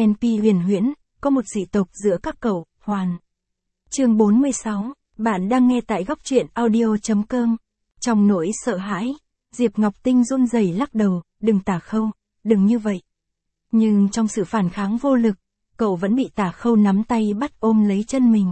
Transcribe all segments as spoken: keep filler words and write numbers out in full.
en pê huyền huyễn, có một dị tộc giữa các cậu, hoàn. Chương bốn mươi sáu, bạn đang nghe tại góc truyện audio chấm com. Trong nỗi sợ hãi, Diệp Ngọc Tinh run rẩy lắc đầu, đừng Tả Khâu, đừng như vậy. Nhưng trong sự phản kháng vô lực, cậu vẫn bị Tả Khâu nắm tay bắt ôm lấy chân mình.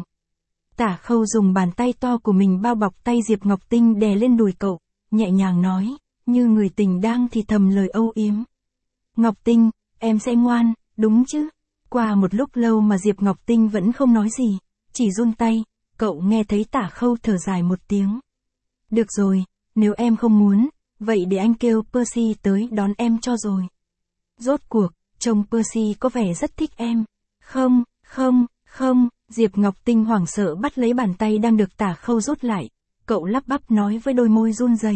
Tả Khâu dùng bàn tay to của mình bao bọc tay Diệp Ngọc Tinh đè lên đùi cậu, nhẹ nhàng nói, như người tình đang thì thầm lời âu yếm. Ngọc Tinh, em sẽ ngoan, đúng chứ? Qua một lúc lâu mà Diệp Ngọc Tinh vẫn không nói gì, chỉ run tay, cậu nghe thấy Tả Khâu thở dài một tiếng. Được rồi, nếu em không muốn, vậy để anh kêu Percy tới đón em cho rồi. Rốt cuộc, chồng Percy có vẻ rất thích em. Không, không, không, Diệp Ngọc Tinh hoảng sợ bắt lấy bàn tay đang được Tả Khâu rút lại. Cậu lắp bắp nói với đôi môi run rẩy.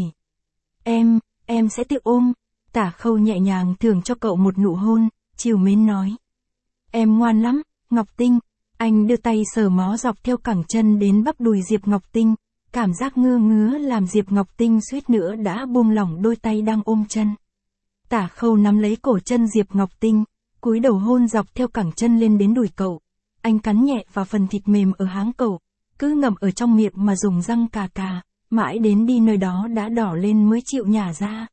Em, em sẽ tự ôm. Tả Khâu nhẹ nhàng thưởng cho cậu một nụ hôn, trìu mến nói. Em ngoan lắm, Ngọc Tinh. Anh đưa tay sờ mó dọc theo cẳng chân đến bắp đùi Diệp Ngọc Tinh. Cảm giác ngơ ngứa làm Diệp Ngọc Tinh suýt nữa đã buông lỏng đôi tay đang ôm chân. Tả Khâu nắm lấy cổ chân Diệp Ngọc Tinh, cúi đầu hôn dọc theo cẳng chân lên đến đùi cậu. Anh cắn nhẹ vào phần thịt mềm ở háng cậu, cứ ngậm ở trong miệng mà dùng răng cà cà, mãi đến đi nơi đó đã đỏ lên mới chịu nhả ra.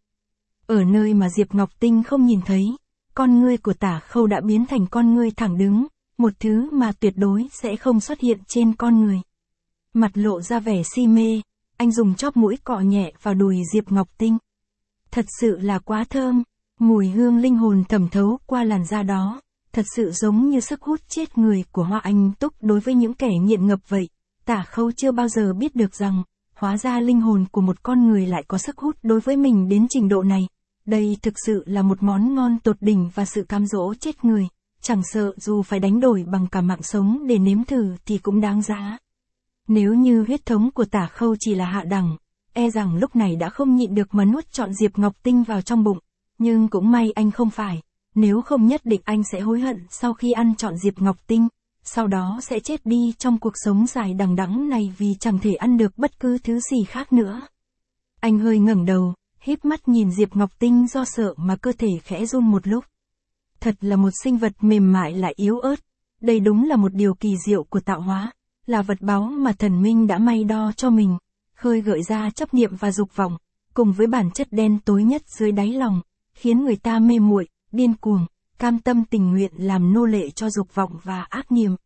Ở nơi mà Diệp Ngọc Tinh không nhìn thấy, con ngươi của Tả Khâu đã biến thành con ngươi thẳng đứng, một thứ mà tuyệt đối sẽ không xuất hiện trên con người. Mặt lộ ra vẻ si mê, anh dùng chóp mũi cọ nhẹ vào đùi Diệp Ngọc Tinh. Thật sự là quá thơm, mùi hương linh hồn thẩm thấu qua làn da đó, thật sự giống như sức hút chết người của Hoa Anh Túc đối với những kẻ nghiện ngập vậy. Tả Khâu chưa bao giờ biết được rằng, hóa ra linh hồn của một con người lại có sức hút đối với mình đến trình độ này. Đây thực sự là một món ngon tột đỉnh và sự cám dỗ chết người, chẳng sợ dù phải đánh đổi bằng cả mạng sống để nếm thử thì cũng đáng giá. Nếu như huyết thống của Tả Khâu chỉ là hạ đẳng, e rằng lúc này đã không nhịn được mà nuốt trọn Diệp Ngọc Tinh vào trong bụng, nhưng cũng may anh không phải, nếu không nhất định anh sẽ hối hận sau khi ăn trọn Diệp Ngọc Tinh, sau đó sẽ chết đi trong cuộc sống dài đằng đẵng này vì chẳng thể ăn được bất cứ thứ gì khác nữa. Anh hơi ngẩng đầu, híp mắt nhìn Diệp Ngọc Tinh do sợ mà cơ thể khẽ run một lúc. Thật là một sinh vật mềm mại lại yếu ớt, đây đúng là một điều kỳ diệu của tạo hóa, là vật báu mà thần minh đã may đo cho mình, khơi gợi ra chấp niệm và dục vọng, cùng với bản chất đen tối nhất dưới đáy lòng, khiến người ta mê muội, điên cuồng, cam tâm tình nguyện làm nô lệ cho dục vọng và ác niệm.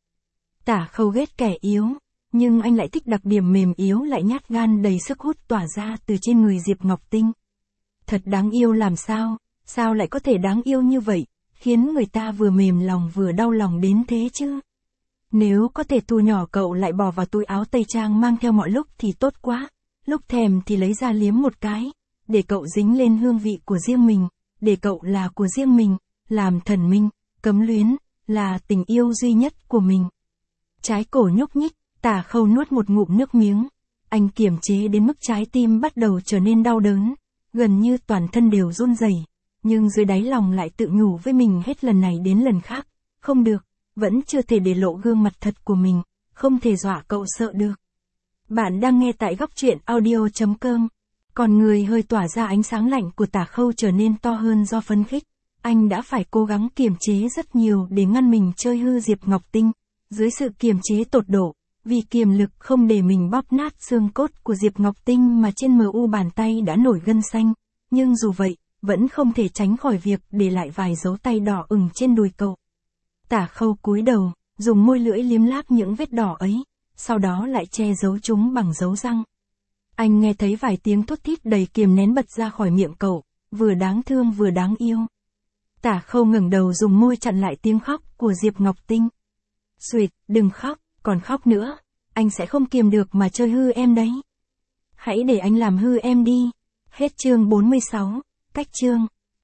Tả Khâu ghét kẻ yếu, nhưng anh lại thích đặc điểm mềm yếu lại nhát gan đầy sức hút tỏa ra từ trên người Diệp Ngọc Tinh. Thật đáng yêu làm sao, sao lại có thể đáng yêu như vậy, khiến người ta vừa mềm lòng vừa đau lòng đến thế chứ. Nếu có thể thu nhỏ cậu lại bỏ vào túi áo tây trang mang theo mọi lúc thì tốt quá, lúc thèm thì lấy ra liếm một cái, để cậu dính lên hương vị của riêng mình, để cậu là của riêng mình, làm thần minh, cấm luyến, là tình yêu duy nhất của mình. Trái cổ nhúc nhích, Tả Khâu nuốt một ngụm nước miếng, anh kiềm chế đến mức trái tim bắt đầu trở nên đau đớn, gần như toàn thân đều run rẩy, nhưng dưới đáy lòng lại tự nhủ với mình hết lần này đến lần khác, không được, vẫn chưa thể để lộ gương mặt thật của mình, không thể dọa cậu sợ được. Bạn đang nghe tại góc truyện audio chấm com. Còn người hơi tỏa ra ánh sáng lạnh của Tả Khâu trở nên to hơn do phấn khích. Anh đã phải cố gắng kiềm chế rất nhiều để ngăn mình chơi hư Diệp Ngọc Tinh. Dưới sự kiềm chế tột độ, vì kiềm lực không để mình bóp nát xương cốt của Diệp Ngọc Tinh mà trên mờ u bàn tay đã nổi gân xanh. Nhưng dù vậy, vẫn không thể tránh khỏi việc để lại vài dấu tay đỏ ửng trên đùi cậu. Tả Khâu cúi đầu, dùng môi lưỡi liếm láp những vết đỏ ấy, sau đó lại che giấu chúng bằng dấu răng. Anh nghe thấy vài tiếng thút thít đầy kiềm nén bật ra khỏi miệng cậu, vừa đáng thương vừa đáng yêu. Tả Khâu ngẩng đầu dùng môi chặn lại tiếng khóc của Diệp Ngọc Tinh. Xuỵt, đừng khóc, còn khóc nữa, anh sẽ không kiềm được mà chơi hư em đấy. Hãy để anh làm hư em đi. Hết chương bốn mươi sáu, cách chương.